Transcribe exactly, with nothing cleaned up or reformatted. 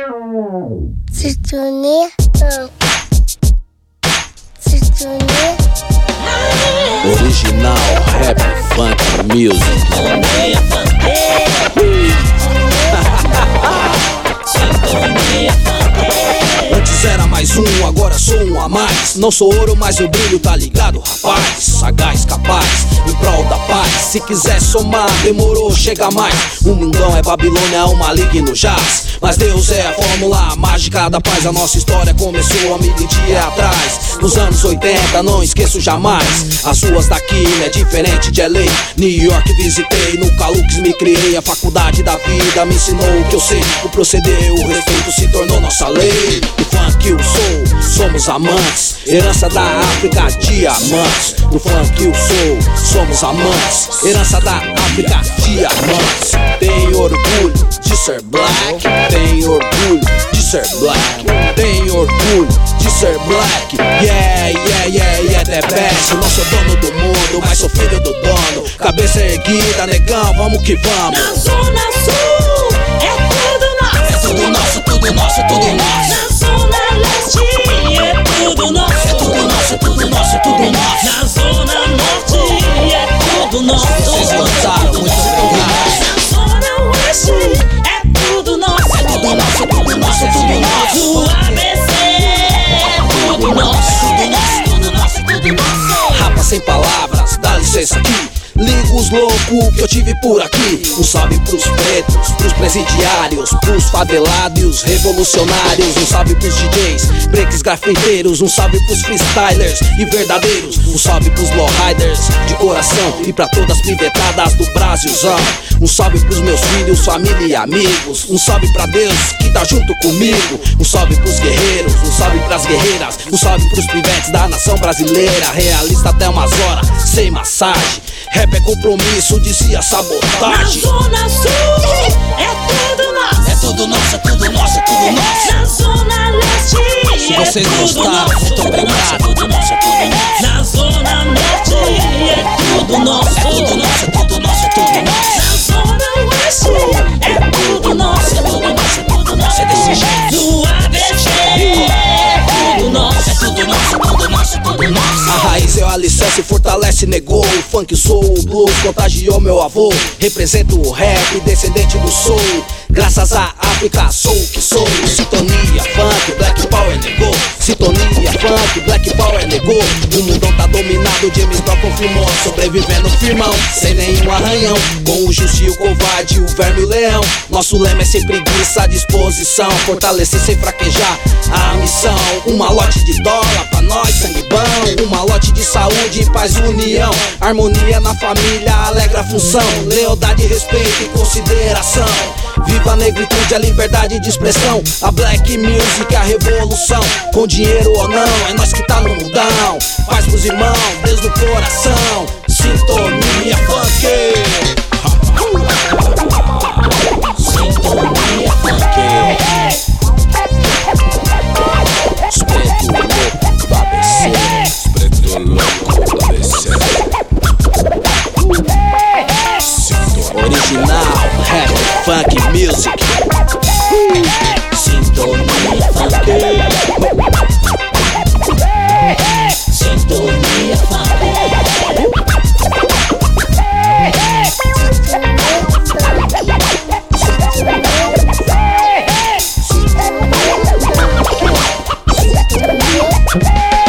Sintonia Funk. Sintonia Original Rap Funk Music. Sintonia Funk. Sintonia Funk. Antes era mais um, agora sou um a mais. Não sou ouro, mas eu brilho, tá ligado, rapaz? Sagaz, capaz, em prol da paz. Se quiser somar, demorou, chega mais. O mundão é Babilônia, o maligno jaz. Mas Deus é a fórmula mágica da paz. A nossa história começou há mil dias atrás. Nos anos oitenta, não esqueço jamais. As ruas daqui não é diferente de L A. New York visitei, no Calux me criei. A faculdade da vida me ensinou o que eu sei. O proceder, o respeito se tornou nossa lei. O funk e o soul, somos amantes. Herança da África, diamantes. No funk e o soul, somos amantes. Herança da África, diamantes. Tenho orgulho de ser black. Tenho orgulho de ser black. Tenho orgulho de ser black. Yeah, yeah, yeah, yeah, the best. Não sou dono do mundo, mas sou filho do dono. Cabeça erguida, negão, vamos que vamos. Na Zona Sul é tudo nosso. É tudo nosso, tudo nosso, tudo nosso. Na Zona Leste é tudo nosso. É tudo nosso, é tudo nosso, é tudo nosso. Na Zona Norte é tudo nosso. Vocês lançaram, muito obrigado. Na Zona Oeste é tudo nosso. É tudo nosso, é tudo nosso, é tudo nosso. O A B C é tudo nosso. Tudo nosso, tudo nosso, tudo nosso. Rapa sem palavras, dá licença aqui. Liga os loucos que eu tive por aqui. Um salve pros pretos, pros presidiários, pros favelados e os revolucionários. Um salve pros D Js, breaks grafiteiros. Um salve pros freestylers e verdadeiros. Um salve pros lowriders de coração e pra todas as pivetadas do Brasilzão. Um salve pros meus filhos, família e amigos. Um salve pra Deus que tá junto comigo. Um salve pros guerreiros, um salve pras guerreiras. Um salve pros pivetes da nação brasileira. Realista até umas horas, sem massagem. Rap é compromisso, dizia sabotagem. Na Zona Sul é tudo nosso. É tudo nosso, é tudo nosso, é tudo nosso. Na Zona Leste Se é vocês tudo gostaram, nosso. muito obrigado. Tudo nosso, é tudo nosso. Na Zona Norte é tudo nosso. É tudo nosso, é tudo nosso, é tudo nosso. Na Zona Oeste é tudo nosso. É tudo nosso, é tudo nosso, é desse jeito. Do A B C é tudo nosso. É tudo nosso, é tudo nosso, é tudo nosso. A raiz é o alicerce, fortalece, negou. O funk, soul, o blues, contagiou meu avô. Represento o rap, descendente do soul. Graças à África, sou o que sou. Sintonia, funk, black power negou. Sintonia, funk, black power negou. O mundão tá dominado, James Brown confirmou. Sobrevivendo firmão, sem nenhum arranhão. Com o justo e o covarde, o verme e o leão. Nosso lema é sem preguiça, à disposição. Fortalecer sem fraquejar a missão. Um malote de dólar pra nós, sangue bom. Um malote de saúde, paz e união. Harmonia na família, alegra a função. Lealdade, respeito e consideração. Viva a negritude, a liberdade de expressão. A black music, a revolução. Com dinheiro ou não, é nós que tá no mundão. Paz pros irmãos, Deus no coração. Sintonia funk. Sintonia funk. Os preto louco do A B C. Os preto louco do A B C. Original Rap Funk Music. Sintonia funk. Sintonia funk. Sintonia